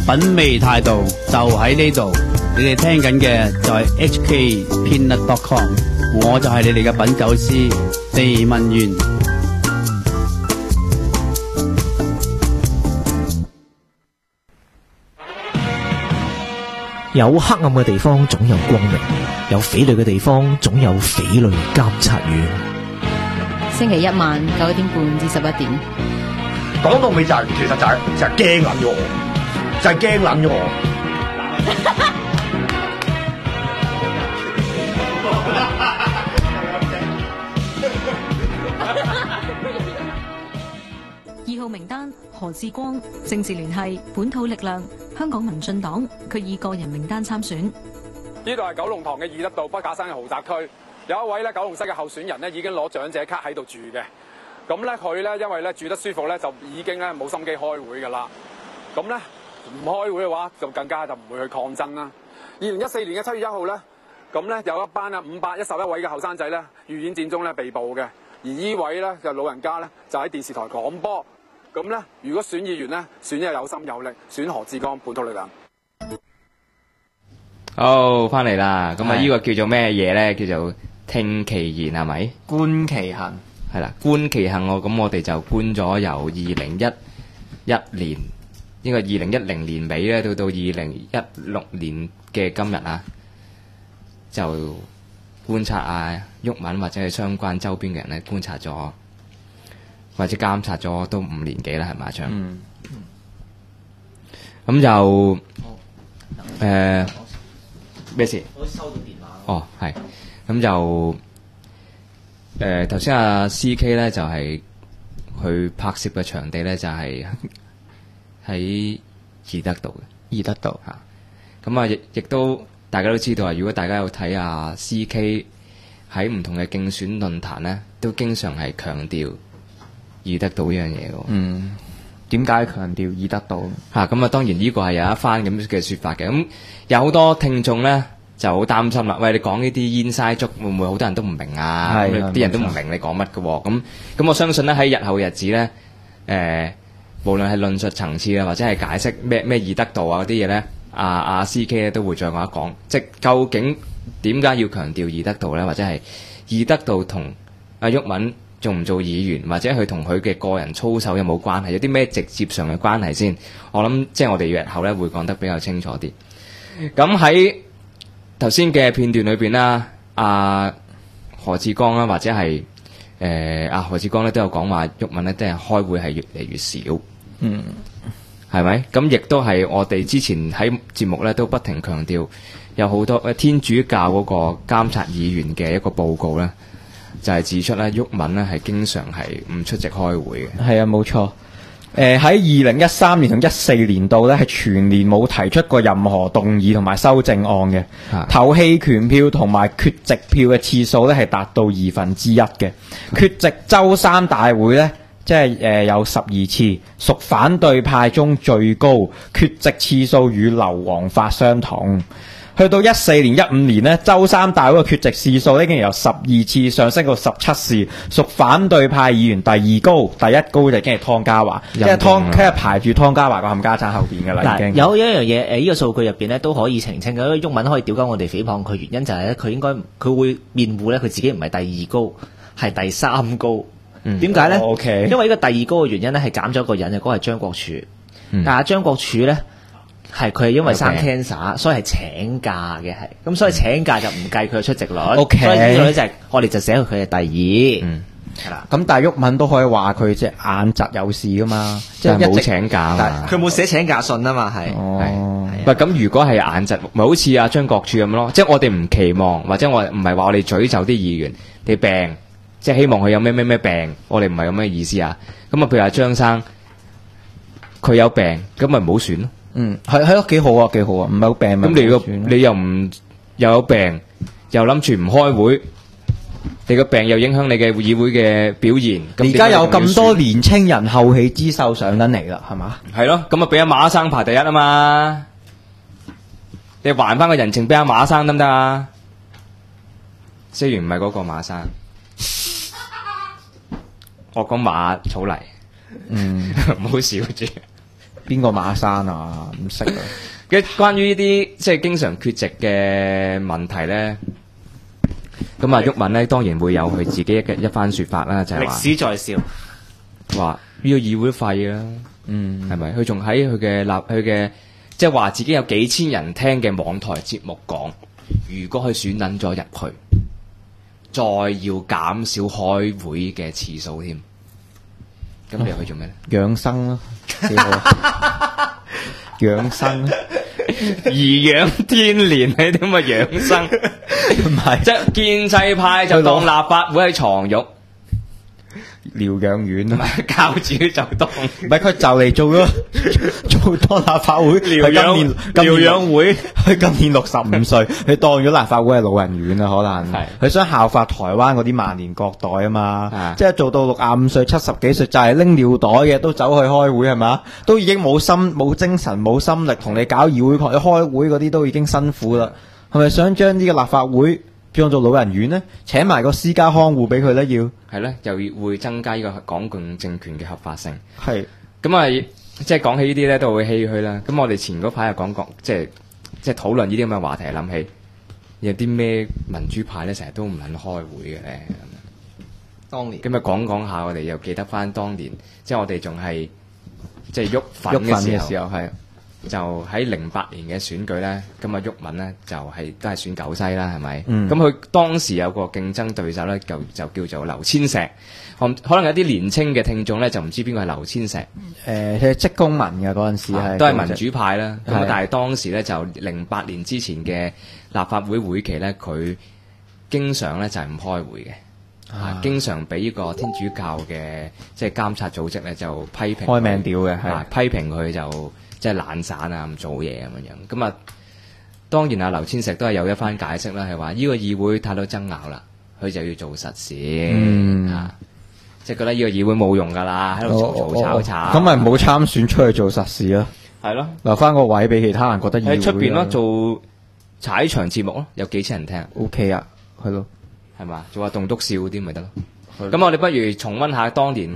品味態度就喺呢度。你哋聽緊嘅就係 HKpeanut.com， 我就係你哋嘅品酒師地文源。 有黑暗嘅地方總有光明，有匪類嘅地方總有匪類監察院。 星期一晚9點半至11點。 講到尾就係、其實就係驚撚咗我，就係驚撚咗我。 2號名單何志光，政治聯繫本土力量香港民進黨，佢以個人名單參選。 呢度係九龍塘嘅義德道北架山嘅豪宅區，有一位咧九龍西嘅候選人咧已經攞長者卡喺度住嘅。咁咧佢咧因為咧住得舒服咧，就已經咧冇心機開會㗎啦。咁咧唔開會嘅話，就更加就唔會去抗爭啦。2014年嘅7月1號咧，咁咧有一班511位嘅後生仔咧，預演戰中咧被捕嘅。而呢位咧就老人家咧就喺電視台廣播。咁咧，如果選議員咧，選一有心有力，選何志光本土力量。 好，翻嚟啦。咁啊，呢個叫做咩嘢咧？叫做聽其言係咪？ 觀其行係啦，觀其行咁我哋就搬咗由2011年，應該2010年尾咧，到2016年嘅今日啊，就觀察啊毓民或者係相關周邊嘅人咧，觀察咗。或者監察咗都5年幾啦，係咪阿張？咁就咩事？ 我收到電話。 哦，係。咁就頭先阿 CK 咧就係佢拍攝嘅場地咧就係喺義德道嘅。 義德道嚇。咁啊，亦都大家都知道啊，如果大家有睇阿 CK 喺唔同嘅競選論壇咧，都經常係強調義德道呢樣嘢喎。 點解強調義德道？ 咁啊，當然呢個係有一番咁嘅説法嘅。咁有好多聽眾咧就好擔心啦。喂，你講呢啲煙嘥粥會唔會好多人都唔明啊？啲人都唔明你講乜嘅喎。咁我相信咧喺日後日子咧，無論係論述層次啊，或者係解釋咩義德道啊嗰啲嘢咧，阿 CK 咧都會再講一講。即究竟點解要強調義德道咧？或者係義德道同阿毓民做唔做議員，或者佢同佢嘅個人操守有冇關係？有啲咩直接上嘅關係先？我諗即係我哋日後咧會講得比較清楚啲。咁喺頭先嘅片段裏邊啦，阿何志光啦，或者係阿何志光咧都有講話，毓民咧都係開會係越嚟越少。係咪？咁亦都係我哋之前喺節目咧都不停強調，有好多天主教嗰個監察議員嘅一個報告咧。就係指出咧，毓民咧係經常係唔出席開會嘅。 係啊，冇錯。喺2013年同14年度咧，係全年冇提出過任何動議同埋修正案嘅。投棄權票同埋缺席票嘅次數咧係達到1/2嘅。缺席周三大會咧，即係有12次，屬反對派中最高。缺席次數與流亡法相同。去到14年、15年呢，周三大會嘅缺席次數已經由12次上升到17次，屬反對派議員第2高，第1高就已經係湯家驊，即係佢係排住湯家驊個冚家產後邊嘅啦。已經有一樣嘢呢個數據入邊咧都可以澄清嘅，因為毓民可以屌鳩我哋誹謗佢，原因就係咧佢會辯護咧佢自己唔係第2高，係第3高。點解咧 ？OK， 因為呢個第2高嘅原因咧係減咗一個人嘅，嗰個係張國柱。但係張國柱咧。佢係因為生 cancer，所以係請假嘅，咁所以請假就唔計佢嘅出席率。 Okay， 所以呢度咧就係我哋就寫佢係第2。 係啦。咁但係毓民都可以話佢隻眼疾有事噶嘛，即係冇請假嘛。 佢冇寫請假信啊嘛，係。 喂，咁如果係眼疾，咪好似阿張國柱咁咯？即係我哋唔期望，或者我唔係話我哋詛咒啲議員你病，即係希望佢有咩病，我哋唔係咁嘅意思啊。咁啊，譬如阿張生，佢有病，咁咪唔好選咯。 係咯，幾好啊，幾好啊，唔係好病咪。 咁你又有病，又諗住唔開會，你個病又影響你嘅議會嘅表現。 而家有咁多年青人後起之秀上緊嚟啦，係嘛？ 係咯，咁啊俾阿馬生排第1啊嘛，你還翻個人情俾阿馬生得唔得啊？雖然唔係嗰個馬生，我講馬草泥，唔好笑住。 邊個馬山啊？唔識啊。 嘅關於呢啲即係經常缺席嘅問題咧，咁啊，毓民咧當然會有佢自己一番説法啦，就係話歷史在笑， 話呢個議會廢啦，係咪？佢仲喺佢嘅即係話自己有幾千人聽嘅網台節目講，如果佢選撚咗入去，再要減少開會嘅次數添，咁你去做咩咧？ 養生咯，幾好。養生， 頤養天年，你點啊養生？ 唔係， 即係建制派就當立法會係床褥， 療養院啊， 教主就當唔係佢就嚟做當立法會療養會， 佢今年65歲，佢當咗立法會係老人院啊，可能係佢想效法台灣嗰啲萬年國代啊嘛，即係做到65歲、70幾歲就係拎尿袋嘅都走去開會係嘛，都已經冇精神冇心力同你搞議會開會嗰啲都已經辛苦啦，係咪想將呢個立法會變做老人院呢？請埋個私家看護俾佢咧，要係咧，又會增加呢個港共政權嘅合法性。 係咁啊，即係講起呢啲咧，都會唏噓啦。咁我哋前嗰排又講即係討論呢啲咁嘅話題，諗起有啲咩民主派咧，成日都唔肯開會嘅咧。 當年咁啊，講下，我哋又記得翻當年，即係我哋仲係即係喐粉嘅時候係。就喺08年嘅選舉咧，咁啊毓民咧就都係選九西啦，係咪？咁佢當時有個競爭對手咧，就叫做劉千石。可能有啲年青嘅聽眾咧就唔知邊個係劉千石。 佢職工盟嘅嗰陣時係都係民主派啦。咁但係當時咧就08年之前嘅立法會會期咧，佢經常咧就係唔開會嘅，經常俾呢個天主教嘅即係監察組織咧就批評開名屌嘅，係批評佢就。即係懶散啊，唔做嘢咁樣。咁啊，當然啊，劉千石都係有一番解釋啦，係話呢個議會太多爭拗啦，佢就要做實事。即係覺得呢個議會冇用㗎啦，喺度嘈吵。 咁咪冇參選出去做實事咯。 係咯， 留翻個位俾其他人覺得議會喺出邊咯，做踩場節目咯，有幾千人聽。 OK 啊，係咯， 係嘛？做下棟篤笑嗰啲咪得咯。咁我哋不如重溫下當年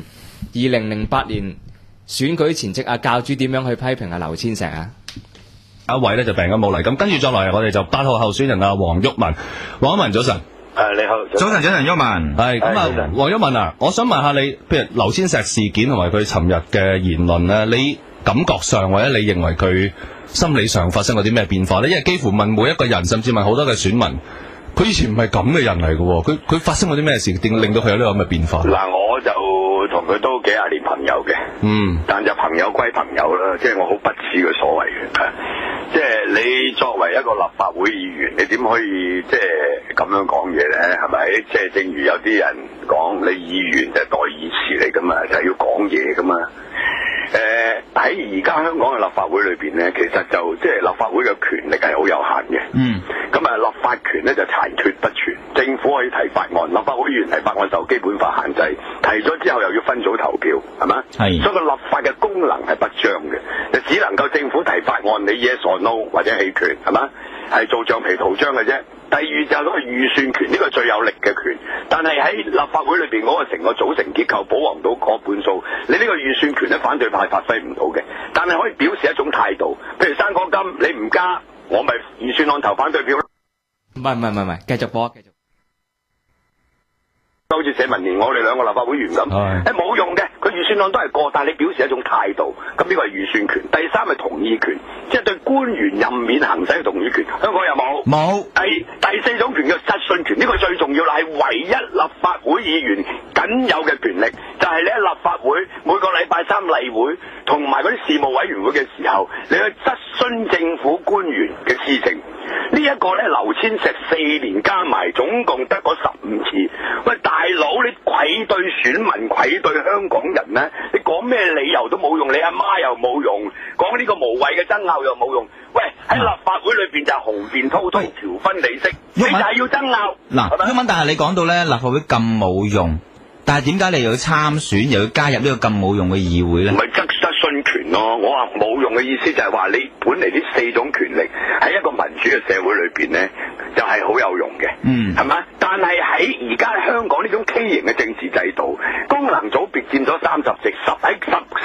2008年。選舉前夕，教主點樣去批評劉千石啊？ 一位咧就病咗冇嚟，咁跟住再嚟我哋就8號候選人黃毓民。黃毓民早晨。 你好。早晨，毓民。 係咁啊，黃毓民啊，我想問下你，譬如劉千石事件同埋佢尋日嘅言論咧，你感覺上或者你認為佢心理上發生過啲咩變化咧？因為幾乎問每一個人，甚至問好多嘅選民，佢以前唔係咁嘅人嚟嘅，佢發生過啲咩事，令到佢有呢個咁嘅變化？ 嗱，我就同佢都幾廿年朋友嘅，但就朋友歸朋友啦，即係我好不恥嘅所謂嘅，即係你作為一個立法會議員，你點可以即係咁樣講嘢咧？係咪？即係正如有啲人講，你議員就係代議士嚟噶嘛，就係要講嘢噶嘛。喺而家香港嘅立法會裏邊咧，其實就即係立法會嘅權力係好有限嘅。咁啊，立法權咧就殘缺不全。政府可以提法案，立法會議員提法案受基本法限制，提咗之後又要分組投票，係嘛？係。所以個立法嘅功能係不彰嘅，就只能夠政府提法案，你 yes or no 或者棄權，係嘛？係做橡皮圖章嘅啫。第二就係嗰個預算權，呢個最有力嘅權。但係喺立法會裏邊嗰個成個組成結構，保皇黨過半數，你呢個預算權咧，反對派發揮唔到嘅。但係可以表示一種態度，譬如生果金你唔加，我咪預算案投反對票咯。 唔係，繼續播，繼續。 好似社民連我哋兩個立法會議員咁，冇用嘅，佢預算案都係過，但係你表示一種態度，咁呢個係預算權。第三係同意權，即係對官員任免行使嘅同意權，香港有冇？冇。第四種權叫質詢權，呢個最重要啦，係唯一立法會議員僅有嘅權力，就係你喺立法會每個禮拜3例會同埋嗰啲事務委員會嘅時候，你去質詢政府官員嘅事情。呢一個咧，劉千石4年加埋總共得嗰15次。喂，大佬，你愧對選民、愧對香港人咧，你講咩理由都冇用，你阿媽又冇用，講呢個無謂嘅爭拗又冇用。喂，喺立法會裏邊就係雄辯滔滔、條分理析，你就係要爭拗。 嗱，毓民，但係你講到咧立法會咁冇用，但係點解你又要參選，又要加入呢個咁冇用嘅議會咧？ 唔係質詢權咯，我話冇用嘅意思就係話你本嚟呢4種權力喺一個民主嘅社會裏邊咧， 就係好有用嘅，係咪？但係喺而家香港呢種畸形嘅政治制度，功能組別佔咗30席，喺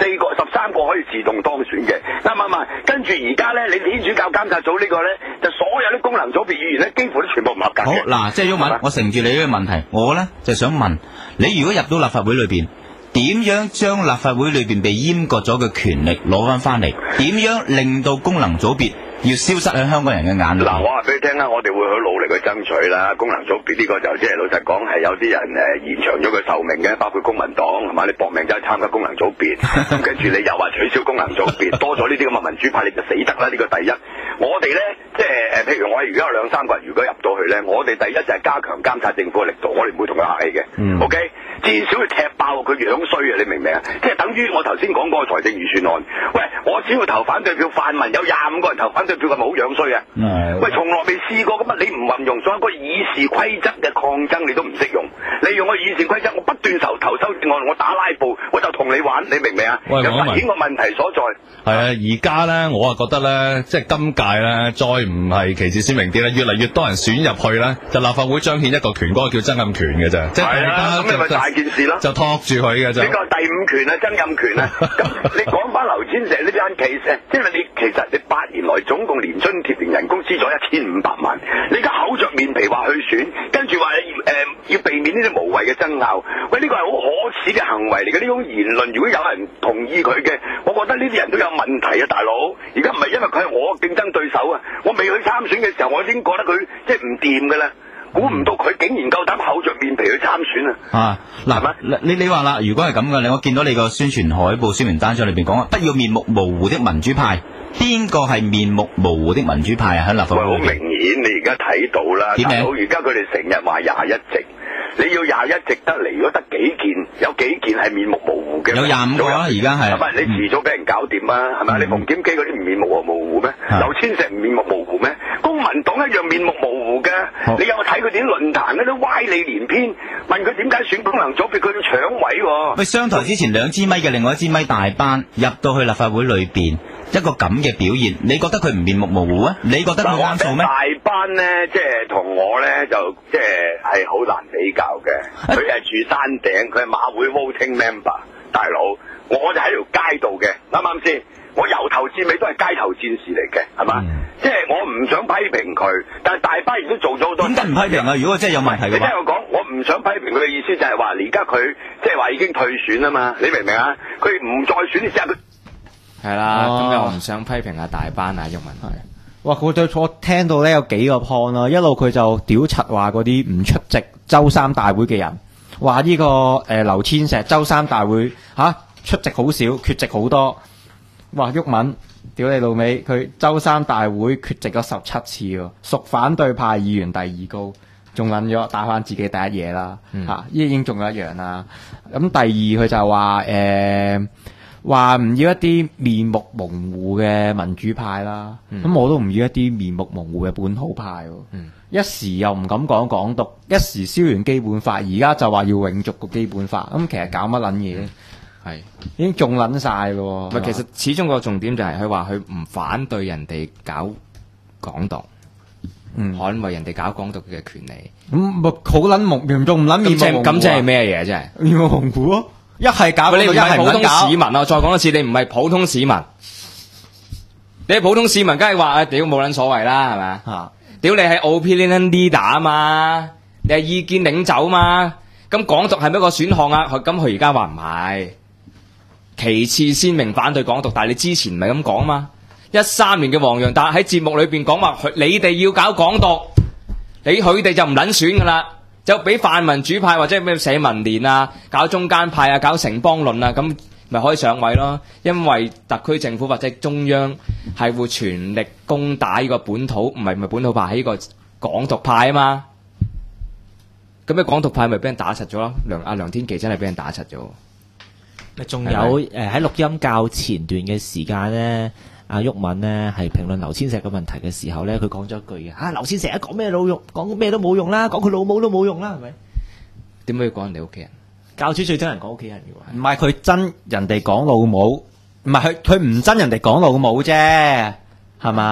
13個可以自動當選嘅，啱唔啱？跟住而家咧，你天主教監察組呢個咧，就所有啲功能組別議員咧，幾乎都全部唔合格嘅。 好嗱，即係毓民，我承住你呢個問題，我咧就想問你，如果入到立法會裏邊，點樣將立法會裏邊被閹割咗嘅權力攞翻嚟？點樣令到功能組別要消失喺香港人嘅眼裏？ 嗱，我話俾你聽啦，我哋會好努力去爭取啦。功能組別呢個就即係老實講係有啲人延長咗佢壽命嘅，包括公民黨係嘛？你搏命走去參加功能組別，咁跟住你又話取消功能組別，多咗呢啲咁嘅民主派你就死得啦！呢個第一。我哋咧即係譬如我而家有2-3個人，如果入到去咧，我哋第一就係加強監察政府嘅力度，我哋唔會同佢客氣嘅。OK， 至少要踢爆佢樣衰啊！你明唔明啊？即係等於我頭先講過財政預算案。喂，我只要投反對票，泛民有25個人投反對票，係咪好樣衰啊？喂，從來未試過咁啊！你唔運用咗一個議事規則嘅抗爭，你都唔識用。你用個議事規則，我不斷投修正案，我打拉布，我就同你玩，你明唔明啊？有凸顯個問題所在。 係啊，而家咧，我啊覺得咧，即係今屆咧，再唔係旗幟鮮明啲咧，越嚟越多人選入去咧，就立法會彰顯一個權，嗰個叫曾蔭權嘅啫。即係大家咁你咪大件事咯， 就托住佢嘅啫。 呢個第5權啊，曾蔭權啊。咁你講翻劉千石呢單 case，即係你其實你8年來總共連津貼連人工資咗1500萬，你而家厚着面皮話去選，跟住話要避免呢啲無謂嘅爭拗。喂，呢個係好可恥嘅行為嚟嘅，呢種言論如果有人同意佢嘅，我覺得呢啲人都有問題啊，大佬。而家唔係因為佢係我競爭對手啊，我未去參選嘅時候，我已經覺得佢即係唔掂㗎啦。估唔到佢竟然夠膽厚着面皮去參選啊！ 嗱，你話啦，如果係咁嘅，我見到你個宣傳海報、宣傳單張裏邊講，不要面目模糊的民主派，邊個係面目模糊的民主派啊？喺立法會好明顯，你而家睇到啦，大佬，而家佢哋成日話21席。你要21席得嚟，如果得幾件，有幾件係面目模糊嘅， 有25個啦，而家係。 係咪？你遲早俾人搞掂啊？係咪？你馮檢基嗰啲唔面目模糊咩？劉千石唔面目模糊咩？公民黨一樣面目模糊嘅。你有冇睇佢哋啲論壇嗰啲歪理連篇？問佢點解選功能組別，佢要搶位喎。 喂，商台之前2支咪嘅另外1支咪大班入到去立法會裏邊。一個咁嘅表現，你覺得佢唔面目模糊啊？你覺得佢啱數咩？ 大班咧，即係同我咧就即係好難比較嘅。佢係住山頂，佢係馬會 voting member， 大佬，我就喺條街度嘅，啱唔啱先？我由頭至尾都係街頭戰士嚟嘅，係嘛？即係我唔想批評佢，但係大班亦都做咗好多。點解唔批評啊？如果真係有問題嘅話，你聽我講，我唔想批評佢嘅意思就係話，而家佢即係話已經退選啊嘛，你明唔明啊？佢唔再選之後佢。 係啦，咁又我唔想批評下大班啊，毓民。係， 哇！佢對我聽到咧有幾個 point 啦，一路佢就屌柒話嗰啲唔出席周三大會嘅人，話呢個劉千石周三大會出席好少，缺席好多。哇！毓民，屌你老味，佢周三大會缺席咗17次喎，屬反對派議員第2高，仲撚咗打翻自己第一嘢啦。已經仲有一樣啦。咁第二佢就話話唔要一啲面目模糊嘅民主派啦，咁我都唔要一啲面目模糊嘅本土派喎。一時又唔敢講港獨，一時燒完基本法，而家就話要永續個基本法，咁其實搞乜撚嘢？係已經中撚晒咯。 其實始終個重點就係佢話佢唔反對人哋搞港獨，捍衛人哋搞港獨嘅權利。 咁好撚目嚴重唔撚面目模糊？ 咁即係咩嘢？真係面目模糊咯。一係搞， 你唔係普通市民啊！再講一次，你唔係普通市民。你係普通市民，梗係話屌冇撚所謂啦，係咪？屌你係 opinion leader 啊嘛，你係意見領袖嘛。咁港獨係咪一個選項啊？咁佢而家話唔係，其次鮮明反對港獨，但係你之前唔係咁講嘛。13年嘅黃洋達喺節目裏邊講話，你哋要搞港獨，佢哋就唔撚選噶啦。就俾泛民主派或者咩社民連啊，搞中間派啊，搞城邦論啊，咁咪可以上位咯。因為特區政府或者中央係會全力攻打呢個本土，唔係本土派，係呢個港獨派啊嘛。咁咩港獨派咪俾人打實咗咯？梁天琦真係俾人打實咗。 仲有喺錄音較前段嘅時間咧。阿毓民呢係評論劉千石嘅問題嘅時候咧，佢講咗一句嘅，劉千石講咩冇用，講咩都冇用啦，講佢老母都冇用啦，係咪？ 點解要講人哋屋企人？ 教主最憎人講屋企人嘅喎， 唔係佢憎人哋講老母，唔係佢唔憎人哋講老母啫，係嘛？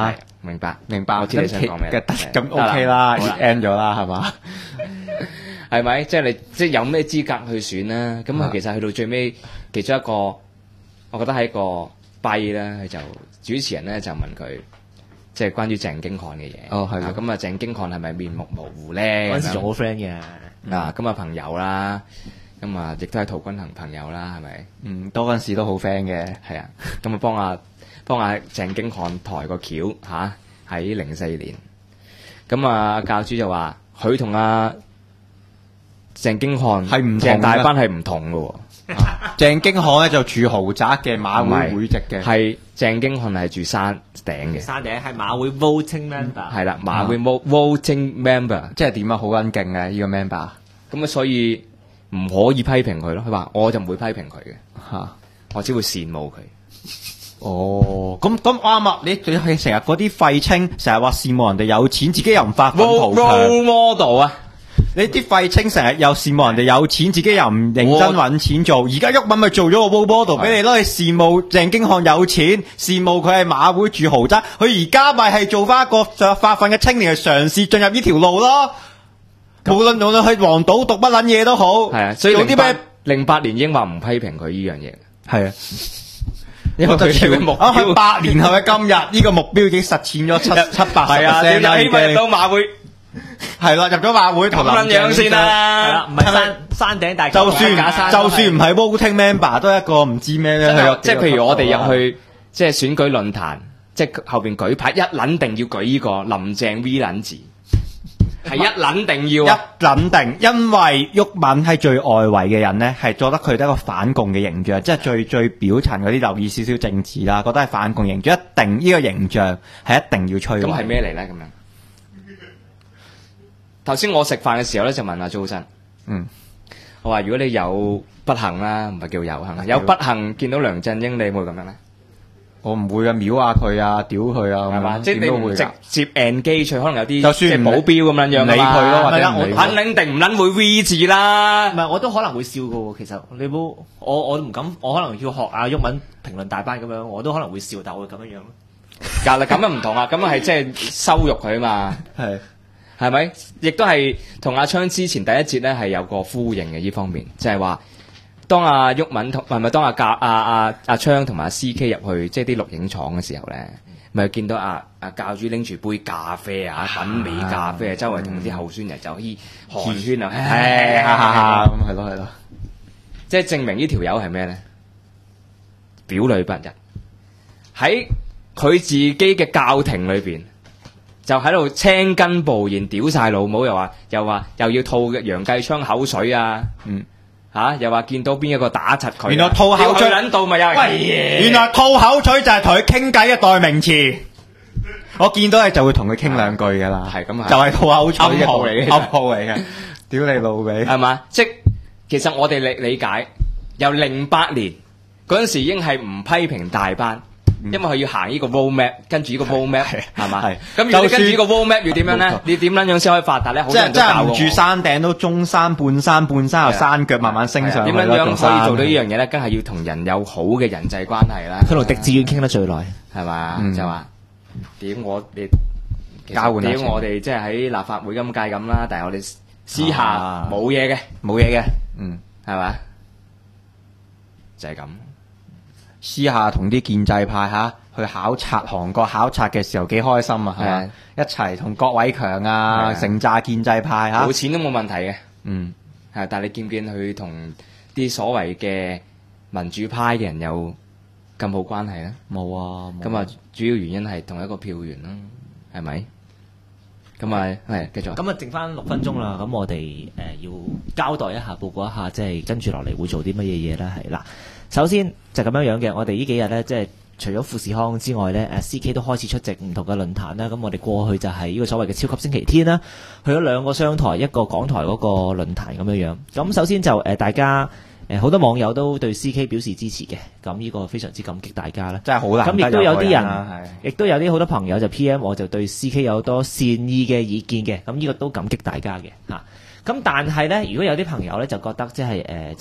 明白， 我知你想講咩。 咁 OK 啦 ，end 咗啦，係嘛？ 係咪？即係你即係有咩資格去選啦？咁啊，其實去到最尾，其中一個，我覺得係一個弊啦。佢就主持人咧就問佢，即係關於鄭經翰嘅嘢。 哦，係啦。 咁啊，鄭經翰係咪面目模糊咧？ 嗰陣時仲好 friend 嘅。 咁啊朋友啦，咁啊亦都係陶君行朋友啦，係咪？ 多嗰陣時都好 friend 嘅。 係啊，咁啊幫阿鄭經翰抬個轎嚇，喺04年。咁啊教主就話佢同阿鄭經翰係唔同， 鄭大班係唔同嘅喎。 鄭經翰咧就住豪宅嘅馬會會籍嘅， 係鄭經翰係住山頂嘅。 山頂係馬會 voting member。 係啦，馬會 voting member， 即係點啊？好撚勁嘅呢個 member。 咁啊，所以唔可以批評佢咯。佢話我就唔會批評佢嘅嚇，我只會羨慕佢。 哦，咁啱啊！你係成日嗰啲廢青，成日話羨慕人哋有錢，自己又唔發奮圖強。 role model 啊！ 你啲廢青成日又羨慕人哋有錢，自己又唔認真揾錢做。而家毓民咪做咗個 role model 俾你咯，你羨慕鄭經翰有錢，羨慕佢係馬會住豪宅，佢而家咪係做翻一個發奮嘅青年，去嘗試進入呢條路咯。無論去黃島讀乜撚嘢都好， 係啊，所以做啲咩 08年英話唔批評佢呢樣嘢， 係啊。 因為佢嘅目標喺8年後嘅今日，呢個目標已經實踐咗700%啦， 起碼入到馬會， 係啦，入咗馬會同咁樣先啦， 係啦，唔係山頂大就算唔係 voting member 都係一個唔知咩咧， 即係譬如我哋入去即係選舉論壇，即係後邊舉牌一撚定要舉呢個林鄭 V 撚字。係一撚定要一撚定，因為毓民係最外圍嘅人咧，係覺得佢得一個反共嘅形象，即係最表層嗰啲留意少少政治啦，覺得係反共形象，一定呢個形象係一定要摧毀。 咁係咩嚟咧？咁樣頭先我食飯嘅時候咧，就問阿租生，我話如果你有不幸啦，唔係叫有幸，有不幸見到梁振英，你會咁樣咧？ 我唔會啊，秒下佢啊，屌佢啊， 係嘛？即係你唔直接 engage，可能有啲就算即係保鏢咁樣樣理佢咯，或者我肯定唔撚會 V 字啦。 唔係，我都可能會笑㗎喎。其實你冇我唔敢，我可能要學阿毓民評論大班咁樣，我都可能會笑，但我會咁樣樣咯。 嗱，咁樣唔同啊，咁樣係即係羞辱佢啊嘛。係咪？亦都係同阿昌之前第一節咧係有個呼應嘅呢方面，就係話。當阿毓民同係咪當阿昌同埋阿 CK 入去即係啲錄影廠嘅時候咧，咪見到阿教主拎住杯咖啡啊，品味咖啡，周圍同啲候選人就寒暄啊， 咁係咯， 即係證明呢條友係咩咧？表裏不一，喺佢自己嘅教廷裏邊就喺度青筋暴現，屌晒老母，又話又要吐楊繼昌口水啊，又話見到邊一個打柒佢， 原來吐口水撚到咪有人原來吐口水就係同佢傾偈嘅代名詞。我見到你就會同佢傾兩句噶啦， 係咁啊， 就係吐口水嘅暗號嚟嘅， 暗號嚟嘅，屌你老味， 係嘛？即其實我哋理解，由08年嗰陣時已經係唔批評大班。因為佢要行呢個 roadmap， 跟住呢個 roadmap 係嘛？咁如果你跟住呢個 roadmap 要點樣咧？你點撚樣先可以發達咧？好多人都教我。即係唔住山頂都中山、半山又山腳慢慢升上去。點樣樣可以做到呢樣嘢咧？梗係要同人有好嘅人際關係啦。 佢同狄志遠傾得最耐， 係嘛？就話點我哋交換點我哋即係喺立法會今屆咁啦，但係我哋私下冇嘢嘅，係嘛？就係咁。 私下同啲建制派去考察韓國考察嘅時候幾開心啊，係嘛？一齊同郭偉強啊，成紮建制派冇錢都冇問題嘅，但係你見唔見佢同啲所謂嘅民主派嘅人有咁好關係咧？ 冇啊， 咁啊，主要原因係同一個票源啦，係咪？咁啊，係繼續。 咁啊，剩翻6分鐘啦，咁我哋要交代一下，報告一下，即係跟住落嚟會做啲乜嘢嘢咧？係啦。首先就咁樣嘅，我哋呢幾日咧，即係除咗富士康之外咧，CK 都開始出席唔同嘅論壇啦。咁我哋過去就係呢個所謂嘅超級星期天啦，去咗2個商台，一個港台嗰個論壇咁樣樣。咁首先就大家好多網友都對 CK 表示支持嘅，咁呢個非常之感激大家啦。 真係好難。 咁亦都有啲人，亦都有啲好多朋友就 PM 我，就對 CK 有多善意嘅意見嘅。咁呢個都感激大家嘅嚇。咁但係咧，如果有啲朋友咧就覺得即係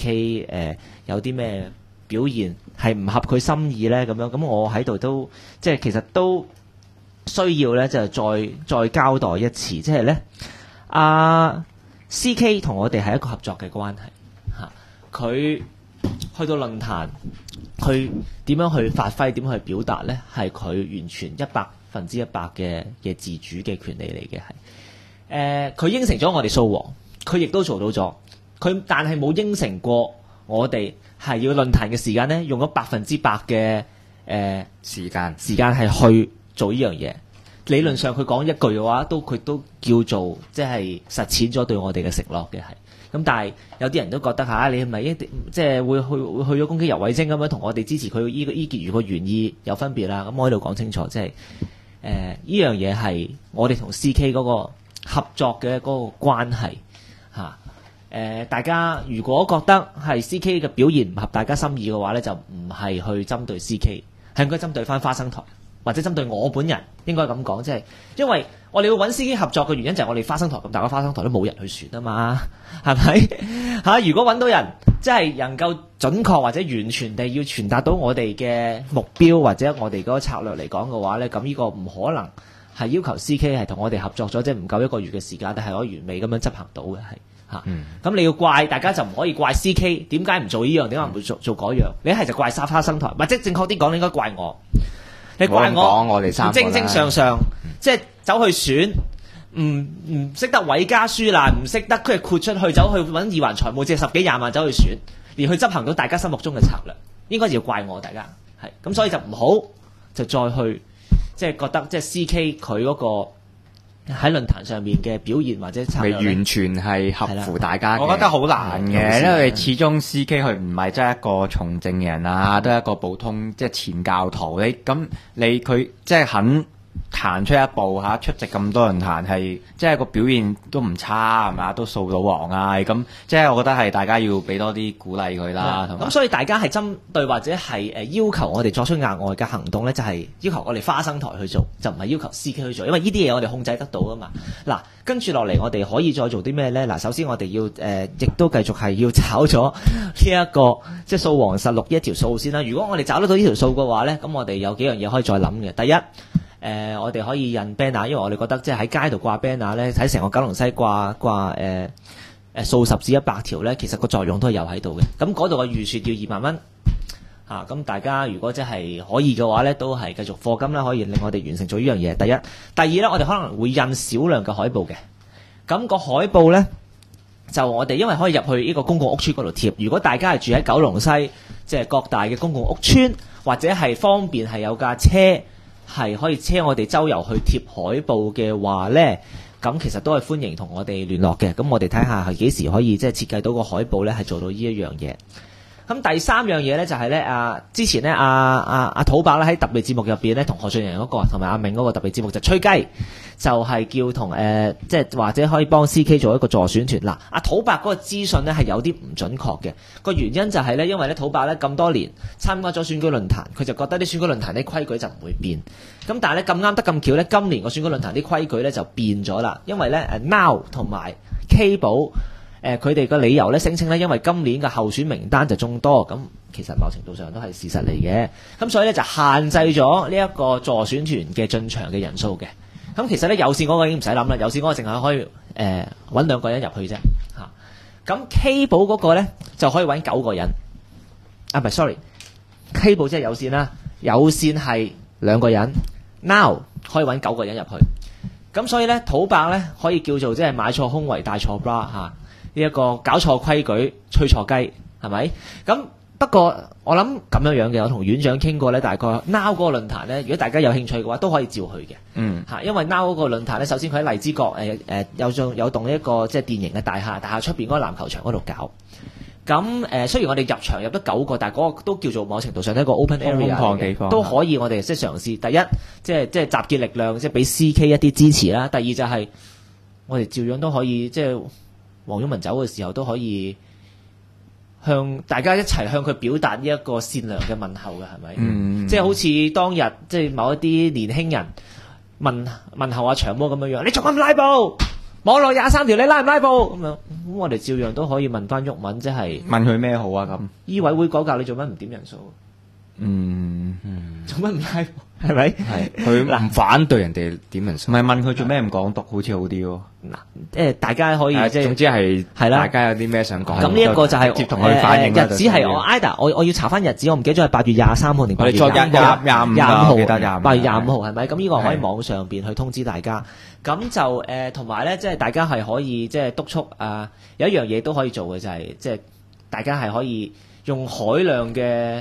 CK 有啲咩表現係唔合佢心意咧咁樣，咁我喺度都即係其實都需要咧，就再交代一次，即係咧CK 同我哋係一個合作嘅關係嚇，佢去到論壇，佢點樣去發揮，點樣去表達咧，係佢完全100%嘅自主嘅權利嚟嘅係。佢應承咗我哋掃黃，佢亦都做到咗，佢但係冇應承過我哋係要論壇嘅時間咧，用咗100%嘅時間係去做呢樣嘢。理論上佢講一句嘅話，佢都叫做即係實踐咗對我哋嘅承諾嘅係。咁但係有啲人都覺得你係咪一定即係會去咗攻擊游蕙禎咁樣，同我哋支持佢依結語嘅原意有分別啦。咁我喺度講清楚，即係呢樣嘢係我哋同 CK 嗰個合作嘅嗰個關係嚇。大家如果覺得係 CK 嘅表現唔合大家心意嘅話咧，就唔係去針對 CK， 係應該針對翻花生台。或者針對我本人應該咁講，即係因為我哋要揾 CK 合作嘅原因就係我哋花生台咁大個花生台都冇人去選啊嘛，係咪嚇？如果揾到人即係能夠準確或者完全地要傳達到我哋嘅目標或者我哋嗰個策略嚟講嘅話咧，咁呢個唔可能係要求 CK 係同我哋合作咗，即係唔夠1個月嘅時間，但係可以完美咁樣執行到嘅係嚇。咁你要怪大家就唔可以怪 CK 點解唔做呢樣，點解唔會做嗰樣？你一係就怪花生台，或者正確啲講，你應該怪我。你怪我哋三個正正常常，即係走去選，唔識得委家書啦，唔識得佢豁出去走去揾二環財務借10幾20萬走去選，連去執行到大家心目中嘅策略，應該就要怪我大家係咁，所以就唔好就再去即係覺得即係 CK 佢嗰個喺論壇上面嘅表現或者策略完全係合乎大家。 我覺得好難嘅，因為始終 CK 佢唔係真係一個從政人啊，都係一個普通即係前教徒。佢即係肯彈出一步出席咁多論壇，係即係個表現都唔差係嘛，都掃到黃啊。咁即係我覺得係大家要俾多啲鼓勵佢啦。 咁所以大家係針對或者係要求我哋作出額外嘅行動咧，就係要求我哋花生台去做，就唔係要求 CK 去做，因為呢啲嘢我哋控制得到啊嘛。嗱，跟住落嚟我哋可以再做啲咩咧？嗱，首先我哋要亦都繼續係要找咗呢一個即係掃黃實錄呢一條數先啦。如果我哋找得到呢條數嘅話咧，咁我哋有幾樣嘢可以再諗嘅。第一，我哋可以印 banner， 因為我哋覺得即係喺街度掛 banner 咧，喺成個九龍西掛數十至100條咧，其實個作用都係有喺度嘅。咁嗰度嘅預算要2萬蚊嚇，咁大家如果即係可以嘅話咧，都係繼續課金啦，可以令我哋完成做呢樣嘢。第一，第二咧，我哋可能會印少量嘅海報嘅。咁個海報咧，就我哋因為可以入去呢個公共屋邨嗰度貼。如果大家係住喺九龍西，即係各大嘅公共屋邨，或者係方便係有架車係可以車我哋周遊去貼海報嘅話呢，咁其實都係歡迎同我哋聯絡嘅。咁我哋睇下係幾時可以即係設計到個海報呢，係做到呢一樣嘢。咁第三樣嘢呢，就係呢之前呢阿土伯咧喺特別節目入邊呢，同何俊仁嗰個同埋阿銘嗰個特別節目就吹雞，就係叫同即係或者可以幫 CK 做一個助選團。嗱，阿土伯嗰個資訊呢係有啲唔準確嘅，個原因就係呢，因為呢土伯呢咁多年參加咗選舉論壇，佢就覺得啲選舉論壇啲規矩就唔會變。咁但係呢，咁啱得咁巧呢，今年個選舉論壇啲規矩呢就變咗啦，因為呢 Now 同埋 K 寶。佢哋嘅理由咧聲稱咧，因為今年嘅候選名單就眾多，咁其實某程度上都係事實嚟嘅。咁所以咧就限制咗呢一個助選團嘅進場嘅人數嘅。咁其實咧有線嗰個已經唔使諗啦，有線嗰個淨係可以揾2個人入去啫嚇。咁 K 寶嗰個咧就可以揾9個人。唔係 sorry，K 寶即係有線啦，有線係2個人 ，Now 可以揾9個人入去。咁所以咧土伯咧可以叫做即係買錯胸圍戴錯 bra 嚇。呢一個搞錯規矩吹錯雞係咪？咁不過我諗咁樣嘅，我同院長傾過咧，大概 Now 嗰個論壇咧，如果大家有興趣嘅話，都可以照去嘅。因為 Now 嗰個論壇咧，首先佢喺荔枝角有棟一個即係電型嘅大廈出邊嗰個籃球場嗰度搞。咁雖然我哋入場入得9個，但係嗰個都叫做某程度上一個 open area 地方，都可以我哋即係嘗試。第一，即係集結力量，即係俾 CK 一啲支持啦。第二就係我哋照樣都可以即係。黃毓民走嘅時候都可以向大家一齊向佢表達呢一個善良嘅問候嘅，係咪？即係好似當日即係某一啲年輕人問候阿長毛咁樣，你仲咁拉布？網絡23條你拉唔拉布？咁樣咁我哋照樣都可以問翻毓民，即係問佢咩好啊？咁醫委會改革你做乜唔點人數？ 做乜唔拉布？係咪？ 係佢唔反對人哋點人數， 唔係問佢做咩唔講讀，好似好啲喎。 嗱，大家可以即係總之係啦， 大家有啲咩想講。 咁呢一個就係接同佢反映日子係我 IDA，我要查翻日子，我唔記得咗係8月23號定8月 25 號， 記得25 8月25號係咪？咁呢個可以網上邊去通知大家。咁就同埋咧，即係大家係可以即係督促有一樣嘢都可以做嘅就係即係大家係可以用海量嘅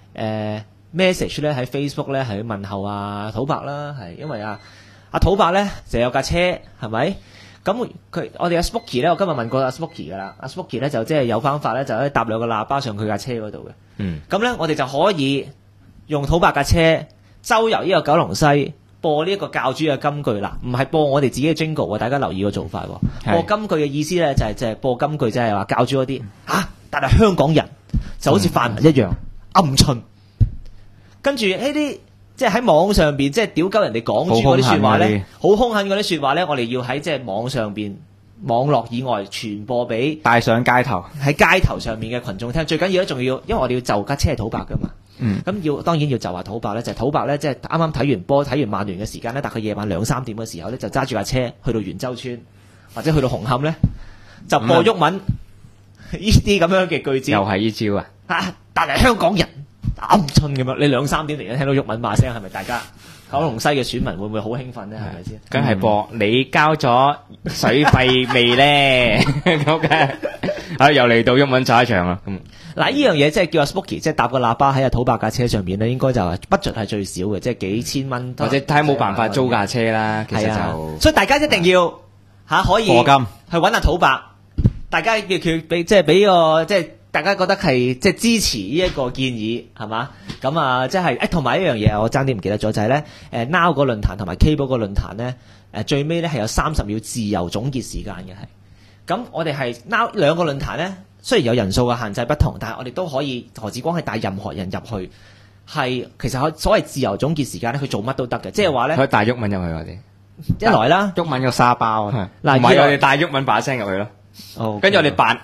message 咧喺 Facebook 咧係去問候土伯啦，係因為土伯咧就有架車係咪？咁我哋阿 Spooky 咧，我今日問過阿 Spooky 噶啦，阿 Spooky 咧就即係有方法咧，就可以搭2個喇叭上佢架車嗰度嘅。咁咧我哋就可以用土伯架車周遊呢個九龍西，播呢一個教主嘅金句啦，唔係播我哋自己嘅 jingle 喎，大家留意個做法喎。播金句嘅意思咧就係播金句，即係話教主嗰啲但係香港人就好似泛民一樣鵪鶉。跟住呢啲即係喺網上邊即係屌鳩人哋講住嗰啲説話咧，好兇狠嗰啲説話咧，我哋要喺即係網上邊網絡以外傳播俾帶上街頭喺街頭上面嘅群眾聽。最緊要咧，仲要因為我哋要就架車係土伯噶嘛，咁當然要就下土伯咧，就係土伯咧，即係啱啱睇完波睇完曼聯嘅時間咧，大概夜晚2-3點嘅時候咧，就揸住架車去到元州村或者去到紅磡咧，就播鬱文呢啲咁樣嘅句子， 又係呢招但係香港人鵪鶉咁樣，你2-3點嚟咧聽到鬱文罵聲，係咪大家九龍西嘅選民會唔會好興奮咧？係咪先？ 梗係播你交咗水費未咧？咁嘅又嚟到鬱文炸一場啦。 嗱，呢樣嘢即係叫阿 Spooky，即係搭個喇叭喺土伯架車上面咧，應該就係budget係最少嘅，即係幾千蚊， 或者睇冇辦法租架車啦。其實就所以大家一定要可以課金去揾阿土伯，大家叫佢俾即係俾個即係。大家覺得係即係支持呢一個建議係嘛？咁即係同埋一樣嘢，我爭啲唔記得咗，就係咧Now 個論壇同埋 K 寶個論壇咧最尾咧係有30秒自由總結時間嘅係。咁我哋係 Now 兩個論壇咧，雖然有人數嘅限制不同，但係我哋都可以何志光係帶任何人入去，係其實所謂自由總結時間咧，佢做乜都得嘅，即係話咧， 可以帶鬱文入去我哋一來啦， 鬱文個沙包嗱， 唔係我哋帶鬱文把聲入去咯，跟住我哋扮。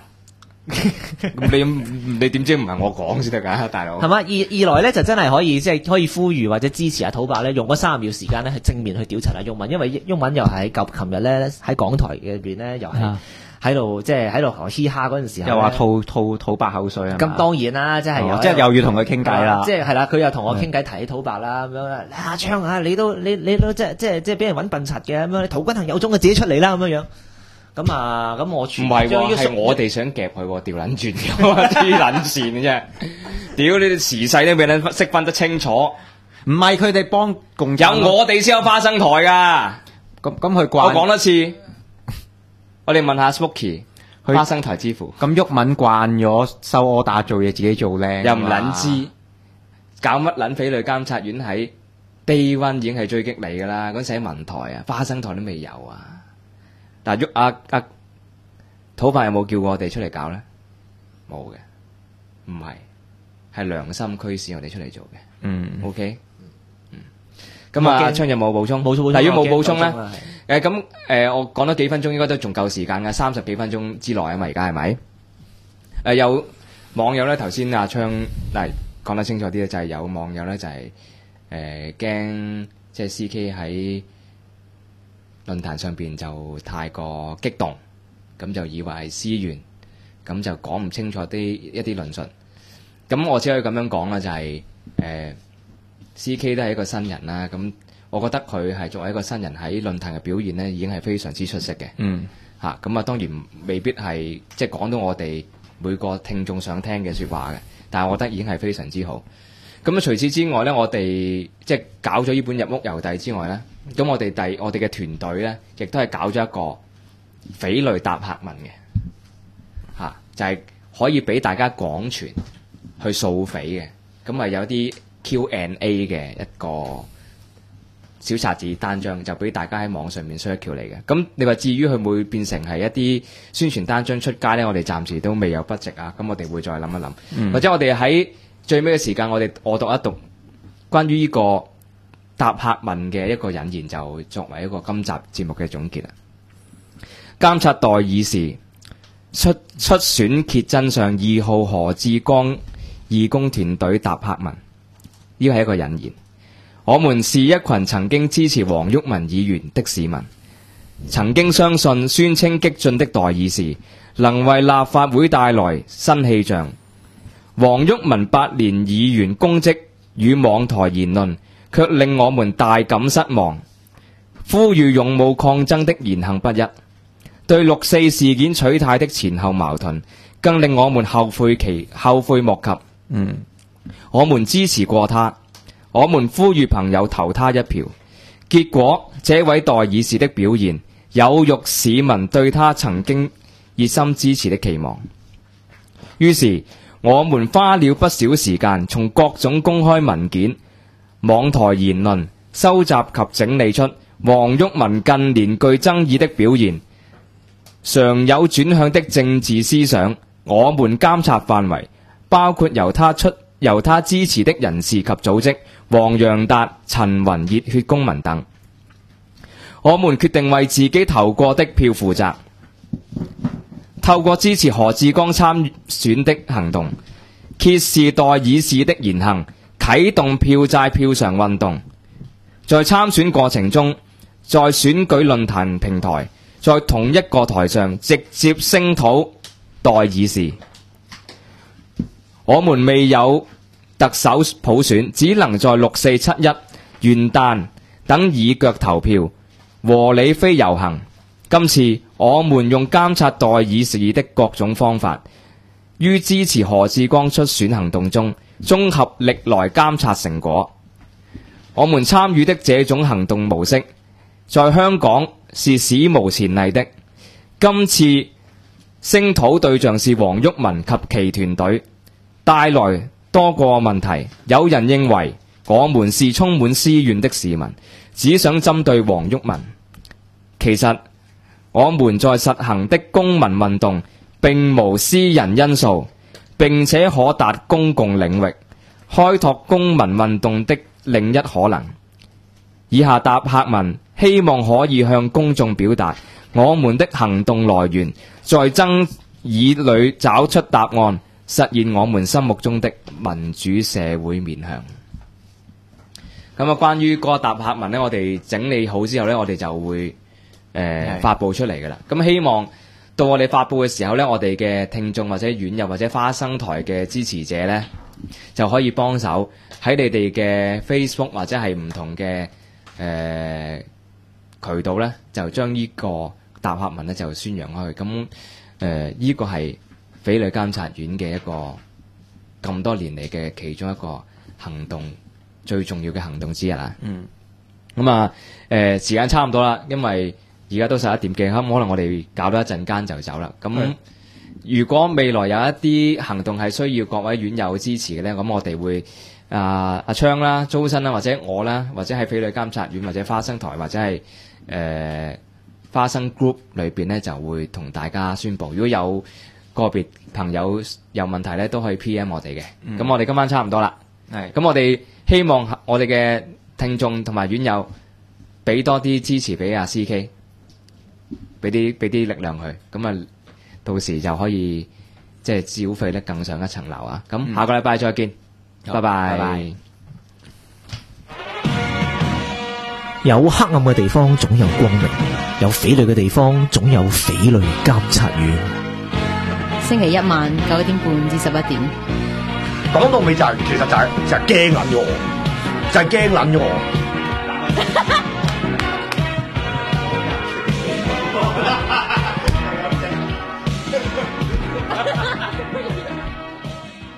你點知唔係我講先得㗎，大佬係嘛？ 二來咧就真係可以即係可以呼籲或者支持阿土伯咧，用嗰30秒時間咧去正面去調查阿鬱文，因為鬱文又係琴日咧喺港台嘅入邊咧又係喺度即係喺度嘻哈嗰陣時候， 又話吐土伯口水啊！ 咁當然啦，即係即係又要同佢傾偈啦， 即係啦，佢又同我傾偈提起土伯啦咁樣阿昌啊，你都即係俾人揾笨柒嘅咁樣，陶君行有種嘅自己出嚟啦咁樣。咁我全唔係喎，係我哋想夾佢喎，調撚轉黐撚線嘅啫。屌你哋時勢都俾人識分得清楚， 唔係佢哋幫共有我哋先有花生台噶。 咁佢慣， 我講多次，我哋問下 Spooky 花生台支付。 咁鬱文慣咗收柯打做嘢自己做咧， 又唔撚知搞乜撚匪類監察院喺 Day One 已經係追擊你噶啦，嗰陣時喺文台啊，花生台都未有啊。但係土伯有冇叫過我哋出嚟搞咧？冇嘅，唔係良心驅使我哋出嚟做嘅。OK，咁阿昌有冇補充？冇。但係如果冇補充咧，我講多幾分鐘應該都仲夠時間嘅，30幾分鐘之內啊嘛，而家係咪？有網友咧，頭先阿昌講得清楚啲咧，就係有網友咧就係驚即係 CK 喺論壇上邊就太過激動，咁就以為係私怨，咁就講唔清楚一啲論述。咁我只可以咁樣講啦，就係CK 都係一個新人啦。咁我覺得佢係作為一個新人喺論壇嘅表現呢，已經係非常之出色嘅。咁啊當然未必係即係講到我哋每個聽眾想聽嘅説話嘅，但係我覺得已經係非常之好。咁除此之外咧，我哋即係搞咗呢本入屋遊弟之外咧，咁我哋嘅團隊咧，亦都係搞咗一個匪類答客文嘅，就係可以俾大家廣傳去掃匪嘅。咁啊有啲 Q&A 嘅一個小冊子單張，就俾大家喺網上面 search 嚟嘅。咁你話至於佢會變成係一啲宣傳單張出街咧，我哋暫時都未有budget啊。咁我哋會再諗一諗，或者我哋喺最尾嘅時間，我讀一讀關於呢個答客文嘅一個引言，就作為一個今集節目嘅總結啦。監察代議時出選揭真相，2號何志光義工團隊答客文。 呢個係一個引言。我們是一群曾經支持黃毓民議員的市民，曾經相信宣稱激進的代議士能為立法會帶來新氣象。黃毓民8年議員公職與網台言論卻令我們大感失望，呼籲勇武抗爭的言行不一，對6·4事件取態的前後矛盾更令我們後悔莫及。我們支持過他，我們呼籲朋友投他一票，結果這位代議士的表現有辱市民對他曾經熱心支持的期望。於是我們花了不少時間從各種公開文件、網台言論收集及整理出黃毓民近年具爭議的表現，常有轉向的政治思想。我們監察範圍包括由他支持的人士及組織，黃洋達、陳雲、熱血公民等。我們決定為自己投過的票負責，透過支持何志剛參選的行動，揭示代議士的言行，啟動票債票償運動。在參選過程中，在選舉論壇平台，在同一個台上直接聲討代議士。我們未有特首普選，只能在6、4、7、1、元旦等以腳投票，和理非遊行。今次我們用監察代議士的各種方法，於支持何志光出選行動中，綜合歷來監察成果。我們參與的這種行動模式，在香港是史無前例的。今次聲討對象是黃毓民及其團隊，帶來多個問題。有人認為我們是充滿私怨的市民，只想針對黃毓民。其實我們在實行的公民運動並無私人因素，並且可達公共領域，開拓公民運動的另一可能。以下答客文希望可以向公眾表達我們的行動來源，在爭議裏找出答案，實現我們心目中的民主社會面向。咁啊，關於嗰個答客文呢，我哋整理好之後呢，我哋就會發布出嚟㗎啦。咁希望到我哋發布嘅時候呢，我哋嘅聽眾或者院友或者花生台嘅支持者呢，就可以幫手喺你哋嘅 Facebook 或者係唔同嘅渠道呢，就將呢個答客文呢就宣揚開去。咁呢個係匪類監察院嘅一個咁多年嚟嘅其中一個行動，最重要嘅行動之一啦。咁啊時間差唔多啦，因為而家都11點幾，可能我哋搞到一陣間就走啦。咁如果未來有一啲行動係需要各位院友支持嘅呢，咁我哋會阿昌啦、租新啦，或者我啦，或者喺匪類監察院或者花生台或者係花生 group 裏邊呢，就會同大家宣佈。如果有個別朋友有問題呢，都可以 PM 我哋嘅。咁我哋今晚差唔多啦。咁我哋希望我哋嘅聽眾同埋院友俾多啲支持俾阿 CK， 俾啲力量佢。咁啊，到時就可以即係消費得更上一層樓啊！咁下個禮拜再見，拜拜。 有黑暗嘅地方總有光明，有匪類嘅地方總有匪類監察院。 星期一晚9點半至11點。 講到尾就係、其實就係驚撚咗我，就係驚撚咗我。